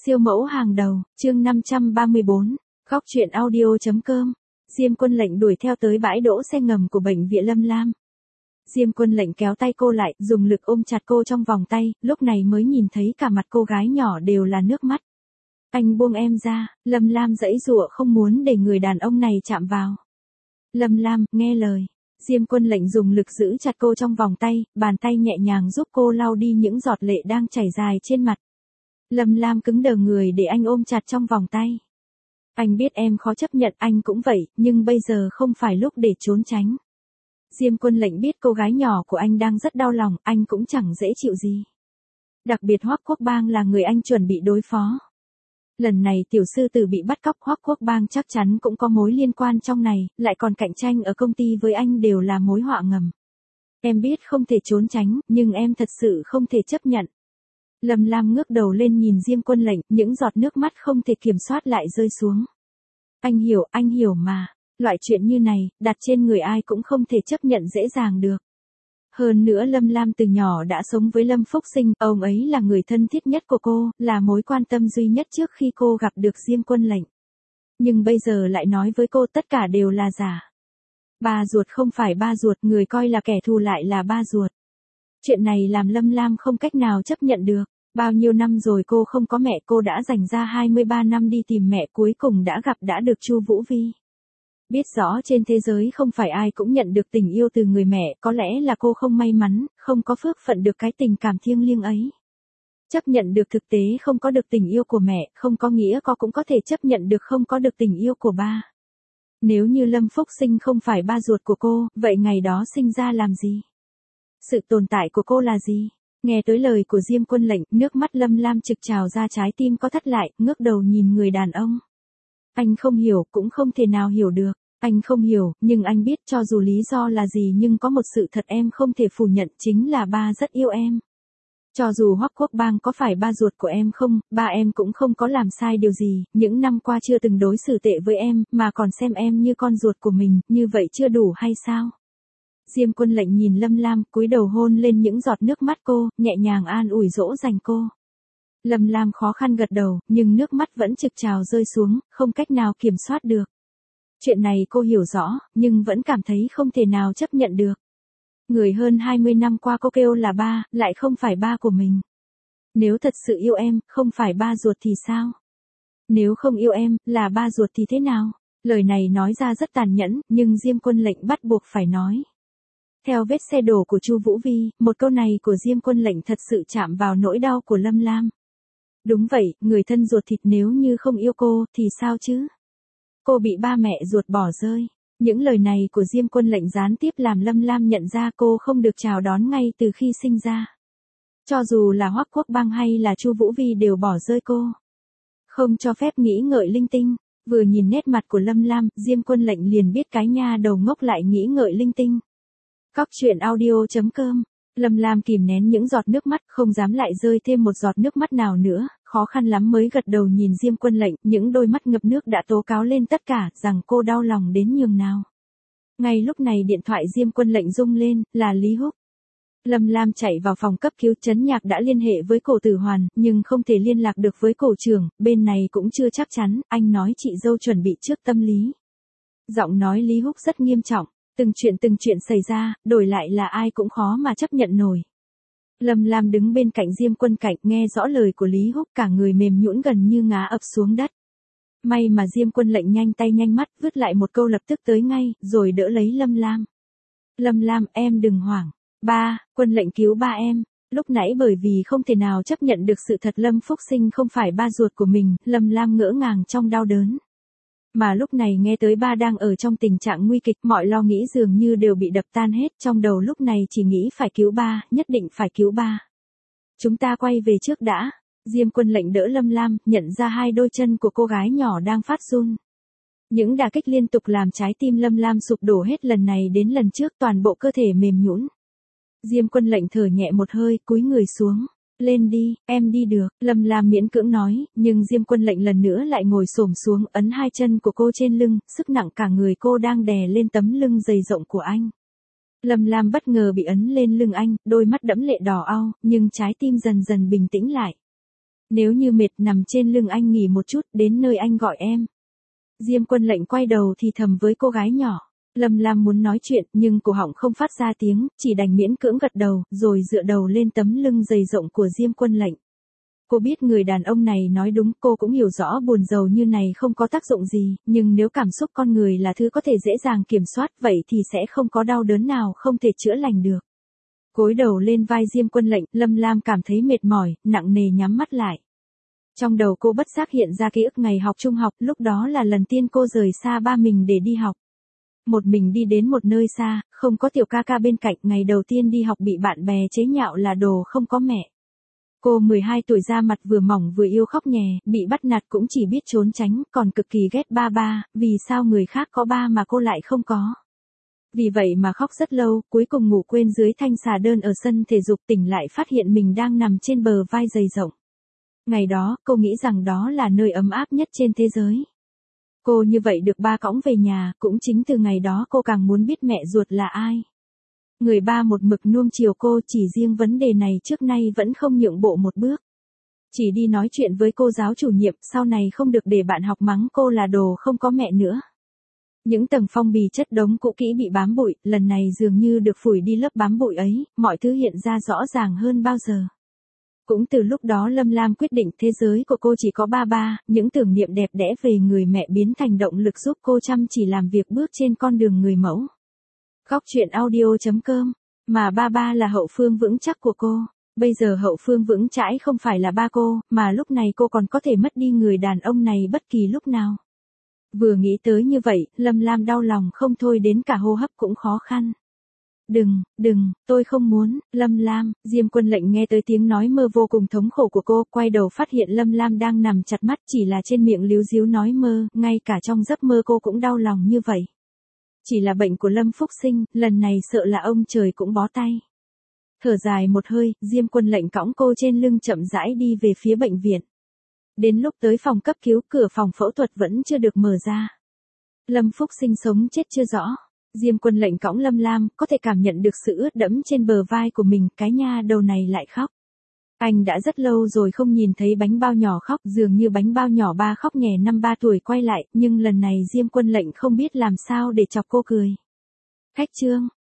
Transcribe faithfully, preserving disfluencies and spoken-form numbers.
Siêu mẫu hàng đầu, chương năm trăm ba mươi bốn, Góc truyện audio.com. Diêm Quân Lệnh đuổi theo tới bãi đỗ xe ngầm của bệnh viện Lâm Lam. Diêm Quân Lệnh kéo tay cô lại, dùng lực ôm chặt cô trong vòng tay, lúc này mới nhìn thấy cả mặt cô gái nhỏ đều là nước mắt. Anh buông em ra, Lâm Lam giãy giụa không muốn để người đàn ông này chạm vào. Lâm Lam, nghe lời. Diêm Quân Lệnh dùng lực giữ chặt cô trong vòng tay, bàn tay nhẹ nhàng giúp cô lau đi những giọt lệ đang chảy dài trên mặt. Lâm Lam cứng đờ người để anh ôm chặt trong vòng tay. Anh biết em khó chấp nhận, anh cũng vậy, nhưng bây giờ không phải lúc để trốn tránh. Diêm Quân Lệnh biết cô gái nhỏ của anh đang rất đau lòng, anh cũng chẳng dễ chịu gì. Đặc biệt Hoắc Quốc Bang là người anh chuẩn bị đối phó. Lần này tiểu sư tử bị bắt cóc, Hoắc Quốc Bang chắc chắn cũng có mối liên quan trong này, lại còn cạnh tranh ở công ty với anh đều là mối họa ngầm. Em biết không thể trốn tránh, nhưng em thật sự không thể chấp nhận. Lâm Lam ngước đầu lên nhìn Diêm Quân Lệnh, những giọt nước mắt không thể kiểm soát lại rơi xuống. Anh hiểu, anh hiểu mà. Loại chuyện như này, đặt trên người ai cũng không thể chấp nhận dễ dàng được. Hơn nữa Lâm Lam từ nhỏ đã sống với Lâm Phúc Sinh, ông ấy là người thân thiết nhất của cô, là mối quan tâm duy nhất trước khi cô gặp được Diêm Quân Lệnh. Nhưng bây giờ lại nói với cô tất cả đều là giả. Ba ruột không phải ba ruột, người coi là kẻ thù lại là ba ruột. Chuyện này làm Lâm Lam không cách nào chấp nhận được. Bao nhiêu năm rồi cô không có mẹ, cô đã dành ra hai mươi ba năm đi tìm mẹ, cuối cùng đã gặp đã được Chu Vũ Vi. Biết rõ trên thế giới không phải ai cũng nhận được tình yêu từ người mẹ, có lẽ là cô không may mắn, không có phước phận được cái tình cảm thiêng liêng ấy. Chấp nhận được thực tế không có được tình yêu của mẹ, không có nghĩa có cũng có thể chấp nhận được không có được tình yêu của ba. Nếu như Lâm Phúc Sinh không phải ba ruột của cô, vậy ngày đó sinh ra làm gì? Sự tồn tại của cô là gì? Nghe tới lời của Diêm Quân Lệnh, nước mắt Lâm Lam trực trào ra, trái tim có thắt lại, ngước đầu nhìn người đàn ông. Anh không hiểu, cũng không thể nào hiểu được. Anh không hiểu, nhưng anh biết cho dù lý do là gì nhưng có một sự thật em không thể phủ nhận, chính là ba rất yêu em. Cho dù Hoắc Quốc Bang có phải ba ruột của em không, ba em cũng không có làm sai điều gì, những năm qua chưa từng đối xử tệ với em, mà còn xem em như con ruột của mình, như vậy chưa đủ hay sao? Diêm Quân Lệnh nhìn Lâm Lam, cúi đầu hôn lên những giọt nước mắt cô, nhẹ nhàng an ủi dỗ dành cô. Lâm Lam khó khăn gật đầu, nhưng nước mắt vẫn trực trào rơi xuống, không cách nào kiểm soát được. Chuyện này cô hiểu rõ, nhưng vẫn cảm thấy không thể nào chấp nhận được. Người hơn hai mươi năm qua cô kêu là ba, lại không phải ba của mình. Nếu thật sự yêu em, không phải ba ruột thì sao? Nếu không yêu em, là ba ruột thì thế nào? Lời này nói ra rất tàn nhẫn, nhưng Diêm Quân Lệnh bắt buộc phải nói. Theo vết xe đổ của Chu Vũ Vi, một câu này của Diêm Quân Lệnh thật sự chạm vào nỗi đau của Lâm Lam. Đúng vậy, người thân ruột thịt nếu như không yêu cô, thì sao chứ? Cô bị ba mẹ ruột bỏ rơi. Những lời này của Diêm Quân Lệnh gián tiếp làm Lâm Lam nhận ra cô không được chào đón ngay từ khi sinh ra. Cho dù là Hoắc Quốc Bang hay là Chu Vũ Vi đều bỏ rơi cô. Không cho phép nghĩ ngợi linh tinh. Vừa nhìn nét mặt của Lâm Lam, Diêm Quân Lệnh liền biết cái nha đầu ngốc lại nghĩ ngợi linh tinh. Góc truyện audio.com. Lâm Lam kìm nén những giọt nước mắt, không dám lại rơi thêm một giọt nước mắt nào nữa, khó khăn lắm mới gật đầu nhìn Diêm Quân Lệnh, những đôi mắt ngập nước đã tố cáo lên tất cả, rằng cô đau lòng đến nhường nào. Ngay lúc này điện thoại Diêm Quân Lệnh rung lên, là Lý Húc. Lâm Lam chạy vào phòng cấp cứu, Trấn Nhạc đã liên hệ với Cổ Tử Hoàn, nhưng không thể liên lạc được với cổ trưởng, bên này cũng chưa chắc chắn, anh nói chị dâu chuẩn bị trước tâm lý. Giọng nói Lý Húc rất nghiêm trọng. Từng chuyện từng chuyện xảy ra, đổi lại là ai cũng khó mà chấp nhận nổi. Lâm Lam đứng bên cạnh Diêm Quân Cạnh, nghe rõ lời của Lý Húc, cả người mềm nhũn gần như ngã ập xuống đất. May mà Diêm Quân Lệnh nhanh tay nhanh mắt, vứt lại một câu lập tức tới ngay, rồi đỡ lấy Lâm Lam. Lâm Lam, em đừng hoảng. Ba, Quân Lệnh cứu ba em. Lúc nãy bởi vì không thể nào chấp nhận được sự thật Lâm Phúc Sinh không phải ba ruột của mình, Lâm Lam ngỡ ngàng trong đau đớn. Mà lúc này nghe tới ba đang ở trong tình trạng nguy kịch, mọi lo nghĩ dường như đều bị đập tan hết, trong đầu lúc này chỉ nghĩ phải cứu ba, nhất định phải cứu ba. Chúng ta quay về trước đã. Diêm Quân Lệnh đỡ Lâm Lam, nhận ra hai đôi chân của cô gái nhỏ đang phát run. Những đả kích liên tục làm trái tim Lâm Lam sụp đổ hết lần này đến lần trước, toàn bộ cơ thể mềm nhũn. Diêm Quân Lệnh thở nhẹ một hơi, cúi người xuống. Lên đi, em đi được, Lâm Lam miễn cưỡng nói, nhưng Diêm Quân Lệnh lần nữa lại ngồi xổm xuống, ấn hai chân của cô trên lưng, sức nặng cả người cô đang đè lên tấm lưng dày rộng của anh. Lâm Lam bất ngờ bị ấn lên lưng anh, đôi mắt đẫm lệ đỏ au, nhưng trái tim dần dần bình tĩnh lại. Nếu như mệt nằm trên lưng anh nghỉ một chút, đến nơi anh gọi em. Diêm Quân Lệnh quay đầu thì thầm với cô gái nhỏ. Lâm Lam muốn nói chuyện, nhưng cổ họng không phát ra tiếng, chỉ đành miễn cưỡng gật đầu, rồi dựa đầu lên tấm lưng dày rộng của Diêm Quân Lệnh. Cô biết người đàn ông này nói đúng, cô cũng hiểu rõ buồn rầu như này không có tác dụng gì, nhưng nếu cảm xúc con người là thứ có thể dễ dàng kiểm soát, vậy thì sẽ không có đau đớn nào không thể chữa lành được. Gối đầu lên vai Diêm Quân Lệnh, Lâm Lam cảm thấy mệt mỏi, nặng nề nhắm mắt lại. Trong đầu cô bất giác hiện ra ký ức ngày học trung học, lúc đó là lần tiên cô rời xa ba mình để đi học. Một mình đi đến một nơi xa, không có tiểu ca ca bên cạnh, ngày đầu tiên đi học bị bạn bè chế nhạo là đồ không có mẹ. Cô mười hai tuổi, da mặt vừa mỏng vừa yêu khóc nhè, bị bắt nạt cũng chỉ biết trốn tránh, còn cực kỳ ghét ba ba, vì sao người khác có ba mà cô lại không có. Vì vậy mà khóc rất lâu, cuối cùng ngủ quên dưới thanh xà đơn ở sân thể dục, tỉnh lại phát hiện mình đang nằm trên bờ vai dày rộng. Ngày đó, cô nghĩ rằng đó là nơi ấm áp nhất trên thế giới. Cô như vậy được ba cõng về nhà, cũng chính từ ngày đó cô càng muốn biết mẹ ruột là ai. Người ba một mực nuông chiều cô, chỉ riêng vấn đề này trước nay vẫn không nhượng bộ một bước. Chỉ đi nói chuyện với cô giáo chủ nhiệm, sau này không được để bạn học mắng cô là đồ không có mẹ nữa. Những tầng phong bì chất đống cũ kỹ bị bám bụi, lần này dường như được phủi đi lớp bám bụi ấy, mọi thứ hiện ra rõ ràng hơn bao giờ. Cũng từ lúc đó Lâm Lam quyết định thế giới của cô chỉ có ba ba, những tưởng niệm đẹp đẽ về người mẹ biến thành động lực giúp cô chăm chỉ làm việc bước trên con đường người mẫu. Khóc chuyện audio chấm com, mà ba ba là hậu phương vững chắc của cô. Bây giờ hậu phương vững chãi không phải là ba cô, mà lúc này cô còn có thể mất đi người đàn ông này bất kỳ lúc nào. Vừa nghĩ tới như vậy, Lâm Lam đau lòng không thôi, đến cả hô hấp cũng khó khăn. Đừng, đừng, tôi không muốn, Lâm Lam. Diêm Quân Lệnh nghe tới tiếng nói mơ vô cùng thống khổ của cô, quay đầu phát hiện Lâm Lam đang nằm chặt mắt, chỉ là trên miệng líu díu nói mơ, ngay cả trong giấc mơ cô cũng đau lòng như vậy. Chỉ là bệnh của Lâm Phúc Sinh, lần này sợ là ông trời cũng bó tay. Thở dài một hơi, Diêm Quân Lệnh cõng cô trên lưng chậm rãi đi về phía bệnh viện. Đến lúc tới phòng cấp cứu, cửa phòng phẫu thuật vẫn chưa được mở ra. Lâm Phúc Sinh sống chết chưa rõ. Diêm Quân Lệnh cõng Lâm Lam, có thể cảm nhận được sự ướt đẫm trên bờ vai của mình, cái nha đầu này lại khóc. Anh đã rất lâu rồi không nhìn thấy bánh bao nhỏ khóc, dường như bánh bao nhỏ ba khóc nhè năm ba tuổi quay lại, nhưng lần này Diêm Quân Lệnh không biết làm sao để chọc cô cười. Khách trương,